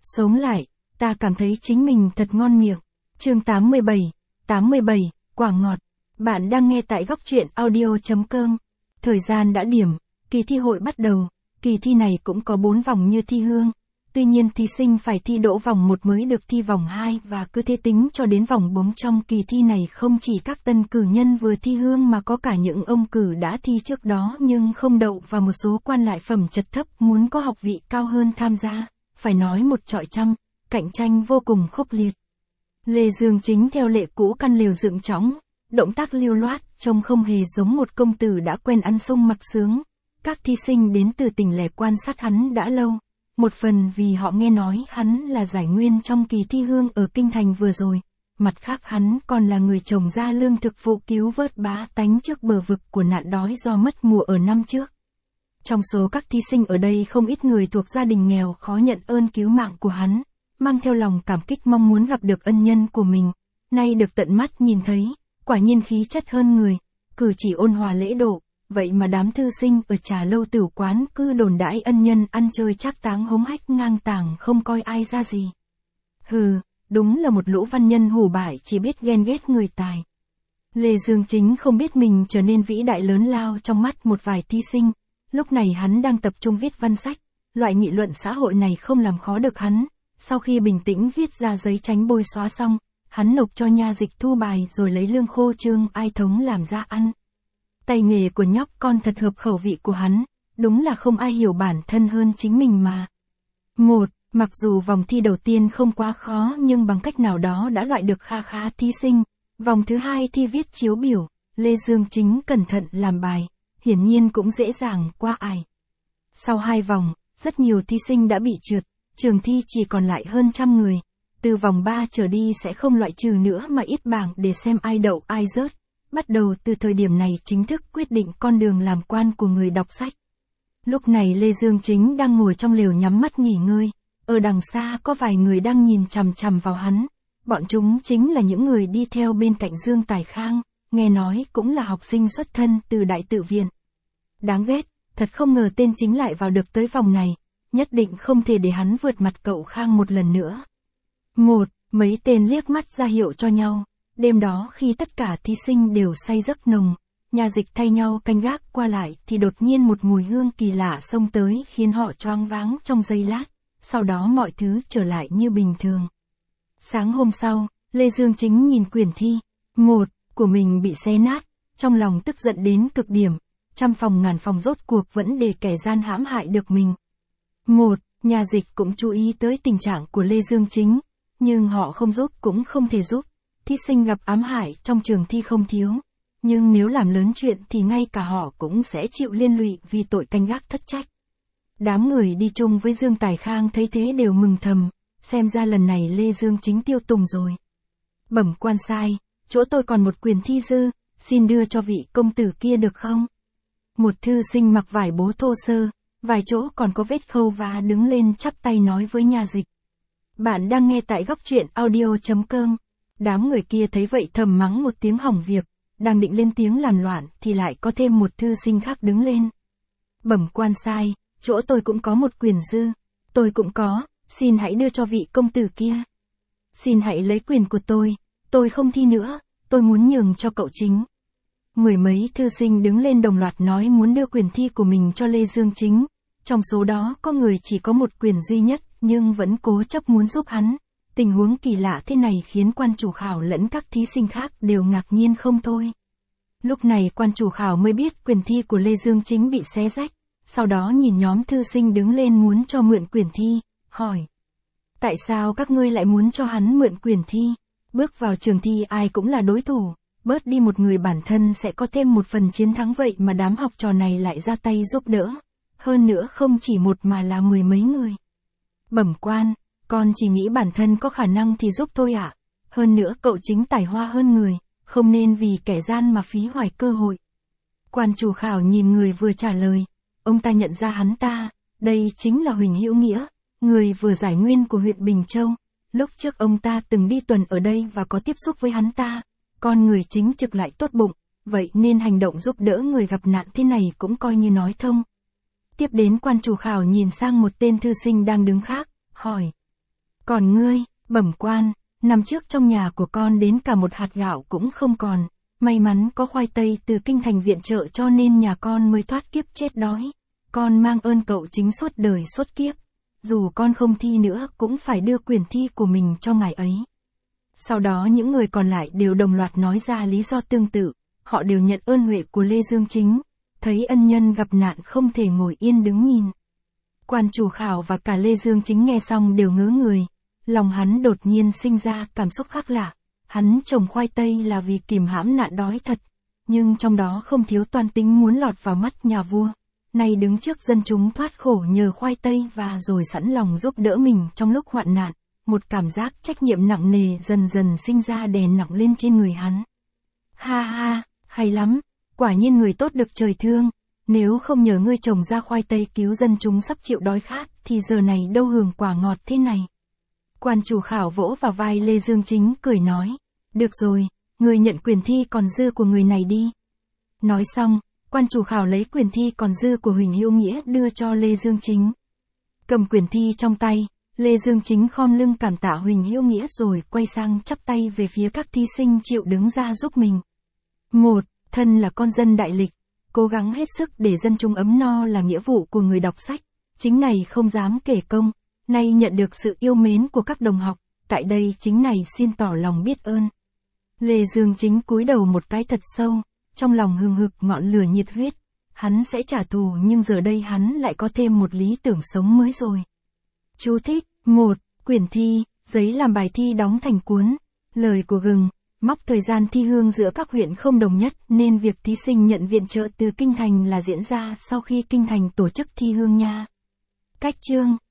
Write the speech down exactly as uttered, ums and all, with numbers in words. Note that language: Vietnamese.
Sống lại, ta cảm thấy chính mình thật ngon miệng. Chương tám mươi bảy, tám mươi bảy, quả ngọt. Bạn đang nghe tại góc truyện audio chấm com. Thời gian đã điểm, kỳ thi hội bắt đầu. Kỳ thi này cũng có bốn vòng như thi hương. Tuy nhiên thí sinh phải thi đỗ vòng một mới được thi vòng hai và cứ thế tính cho đến vòng bốn. Trong kỳ thi này không chỉ các tân cử nhân vừa thi hương mà có cả những ông cử đã thi trước đó nhưng không đậu và một số quan lại phẩm chất thấp muốn có học vị cao hơn tham gia. Phải nói một trọi trăm, cạnh tranh vô cùng khốc liệt. Lê Dương Chính theo lệ cũ căn lều dựng chõng, động tác lưu loát, trông không hề giống một công tử đã quen ăn sung mặc sướng. Các thí sinh đến từ tỉnh lẻ quan sát hắn đã lâu. Một phần vì họ nghe nói hắn là giải nguyên trong kỳ thi hương ở Kinh Thành vừa rồi. Mặt khác hắn còn là người trồng ra lương thực vụ cứu vớt bá tánh trước bờ vực của nạn đói do mất mùa ở năm trước. Trong số các thí sinh ở đây không ít người thuộc gia đình nghèo khó nhận ơn cứu mạng của hắn, mang theo lòng cảm kích mong muốn gặp được ân nhân của mình. Nay được tận mắt nhìn thấy, quả nhiên khí chất hơn người, cử chỉ ôn hòa lễ độ. Vậy mà đám thư sinh ở trà lâu tửu quán cứ đồn đãi ân nhân ăn chơi trác táng hống hách ngang tàng không coi ai ra gì. Hừ, đúng là một lũ văn nhân hủ bại chỉ biết ghen ghét người tài. Lê Dương Chính không biết mình trở nên vĩ đại lớn lao trong mắt một vài thí sinh. Lúc này hắn đang tập trung viết văn sách, loại nghị luận xã hội này không làm khó được hắn. Sau khi bình tĩnh viết ra giấy tránh bôi xóa xong, hắn nộp cho nha dịch thu bài rồi lấy lương khô trương ai thống làm ra ăn. Tay nghề của nhóc con thật hợp khẩu vị của hắn, đúng là không ai hiểu bản thân hơn chính mình mà. Một, mặc dù vòng thi đầu tiên không quá khó nhưng bằng cách nào đó đã loại được kha khá thí sinh. Vòng thứ hai thi viết chiếu biểu, Lê Dương Chính cẩn thận làm bài, hiển nhiên cũng dễ dàng qua ải. Sau hai vòng, rất nhiều thí sinh đã bị trượt, trường thi chỉ còn lại hơn trăm người. Từ vòng ba trở đi sẽ không loại trừ nữa mà ít bảng để xem ai đậu ai rớt. Bắt đầu từ thời điểm này chính thức quyết định con đường làm quan của người đọc sách. Lúc này Lê Dương Chính đang ngồi trong lều nhắm mắt nghỉ ngơi, ở đằng xa có vài người đang nhìn chằm chằm vào hắn. Bọn chúng chính là những người đi theo bên cạnh Dương Tài Khang, nghe nói cũng là học sinh xuất thân từ Đại Tự Viện. Đáng ghét, thật không ngờ tên Chính lại vào được tới vòng này, nhất định không thể để hắn vượt mặt cậu Khang một lần nữa. Một, mấy tên liếc mắt ra hiệu cho nhau. Đêm đó khi tất cả thí sinh đều say giấc nồng, nhà dịch thay nhau canh gác qua lại thì đột nhiên một mùi hương kỳ lạ xông tới khiến họ choáng váng trong giây lát, sau đó mọi thứ trở lại như bình thường. Sáng hôm sau, Lê Dương Chính nhìn quyển thi, một, của mình bị xé nát, trong lòng tức giận đến cực điểm, trăm phòng ngàn phòng rốt cuộc vẫn để kẻ gian hãm hại được mình. Một, nhà dịch cũng chú ý tới tình trạng của Lê Dương Chính, nhưng họ không giúp cũng không thể giúp. Thí sinh gặp ám hại trong trường thi không thiếu, nhưng nếu làm lớn chuyện thì ngay cả họ cũng sẽ chịu liên lụy vì tội canh gác thất trách. Đám người đi chung với Dương Tài Khang thấy thế đều mừng thầm, xem ra lần này Lê Dương Chính tiêu tùng rồi. Bẩm quan sai, chỗ tôi còn một quyển thi dư, xin đưa cho vị công tử kia được không? Một thư sinh mặc vải bố thô sơ, vài chỗ còn có vết khâu vá đứng lên chắp tay nói với nhà dịch. Bạn đang nghe tại góc truyện audio chấm com. Đám người kia thấy vậy thầm mắng một tiếng hỏng việc, đang định lên tiếng làm loạn thì lại có thêm một thư sinh khác đứng lên. Bẩm quan sai, chỗ tôi cũng có một quyển dư, tôi cũng có, xin hãy đưa cho vị công tử kia. Xin hãy lấy quyền của tôi, tôi không thi nữa, tôi muốn nhường cho cậu Chính. Mười mấy thư sinh đứng lên đồng loạt nói muốn đưa quyền thi của mình cho Lê Dương Chính, trong số đó có người chỉ có một quyền duy nhất nhưng vẫn cố chấp muốn giúp hắn. Tình huống kỳ lạ thế này khiến quan chủ khảo lẫn các thí sinh khác đều ngạc nhiên không thôi. Lúc này quan chủ khảo mới biết quyển thi của Lê Dương Chính bị xé rách, sau đó nhìn nhóm thư sinh đứng lên muốn cho mượn quyển thi, hỏi. Tại sao các ngươi lại muốn cho hắn mượn quyển thi? Bước vào trường thi ai cũng là đối thủ, bớt đi một người bản thân sẽ có thêm một phần chiến thắng vậy mà đám học trò này lại ra tay giúp đỡ. Hơn nữa không chỉ một mà là mười mấy người. Bẩm quan. Con chỉ nghĩ bản thân có khả năng thì giúp thôi ạ. À? Hơn nữa cậu Chính tài hoa hơn người, không nên vì kẻ gian mà phí hoài cơ hội. Quan chủ khảo nhìn người vừa trả lời, ông ta nhận ra hắn ta, đây chính là Huỳnh Hữu Nghĩa, người vừa giải nguyên của huyện Bình Châu. Lúc trước ông ta từng đi tuần ở đây và có tiếp xúc với hắn ta, con người chính trực lại tốt bụng, vậy nên hành động giúp đỡ người gặp nạn thế này cũng coi như nói thông. Tiếp đến quan chủ khảo nhìn sang một tên thư sinh đang đứng khác, hỏi. Còn ngươi, Bẩm quan, năm trước trong nhà của con đến cả một hạt gạo cũng không còn, may mắn có khoai tây từ kinh thành viện trợ cho nên nhà con mới thoát kiếp chết đói. Con mang ơn cậu chính suốt đời suốt kiếp. Dù con không thi nữa cũng phải đưa quyền thi của mình cho ngài ấy. Sau đó những người còn lại đều đồng loạt nói ra lý do tương tự, họ đều nhận ơn huệ của Lê Dương Chính, thấy ân nhân gặp nạn không thể ngồi yên đứng nhìn. Quan chủ khảo và cả Lê Dương Chính nghe xong đều ngớ người, lòng hắn đột nhiên sinh ra cảm xúc khác lạ, hắn trồng khoai tây là vì kìm hãm nạn đói thật, nhưng trong đó không thiếu toan tính muốn lọt vào mắt nhà vua. Nay đứng trước dân chúng thoát khổ nhờ khoai tây và rồi sẵn lòng giúp đỡ mình trong lúc hoạn nạn, một cảm giác trách nhiệm nặng nề dần dần sinh ra đè nặng lên trên người hắn. Ha ha, hay lắm, quả nhiên người tốt được trời thương, nếu không nhờ ngươi trồng ra khoai tây cứu dân chúng sắp chịu đói khát thì giờ này đâu hưởng quả ngọt thế này. Quan chủ khảo vỗ vào vai Lê Dương Chính cười nói, được rồi, người nhận quyền thi còn dư của người này đi. Nói xong, quan chủ khảo lấy quyền thi còn dư của Huỳnh Hữu Nghĩa đưa cho Lê Dương Chính. Cầm quyền thi trong tay, Lê Dương Chính khom lưng cảm tạ Huỳnh Hữu Nghĩa rồi quay sang chắp tay về phía các thí sinh chịu đứng ra giúp mình. Một, thân là con dân đại lịch, cố gắng hết sức để dân chúng ấm no là nghĩa vụ của người đọc sách, chính này không dám kể công, nay nhận được sự yêu mến của các đồng học, tại đây chính này xin tỏ lòng biết ơn. Lê Dương Chính cúi đầu một cái thật sâu, trong lòng hừng hực ngọn lửa nhiệt huyết, hắn sẽ trả thù nhưng giờ đây hắn lại có thêm một lý tưởng sống mới rồi. Chú thích, một, quyển thi, giấy làm bài thi đóng thành cuốn, lời của gừng, móc thời gian thi hương giữa các huyện không đồng nhất nên việc thí sinh nhận viện trợ từ kinh thành là diễn ra sau khi kinh thành tổ chức thi hương nha. Cách chương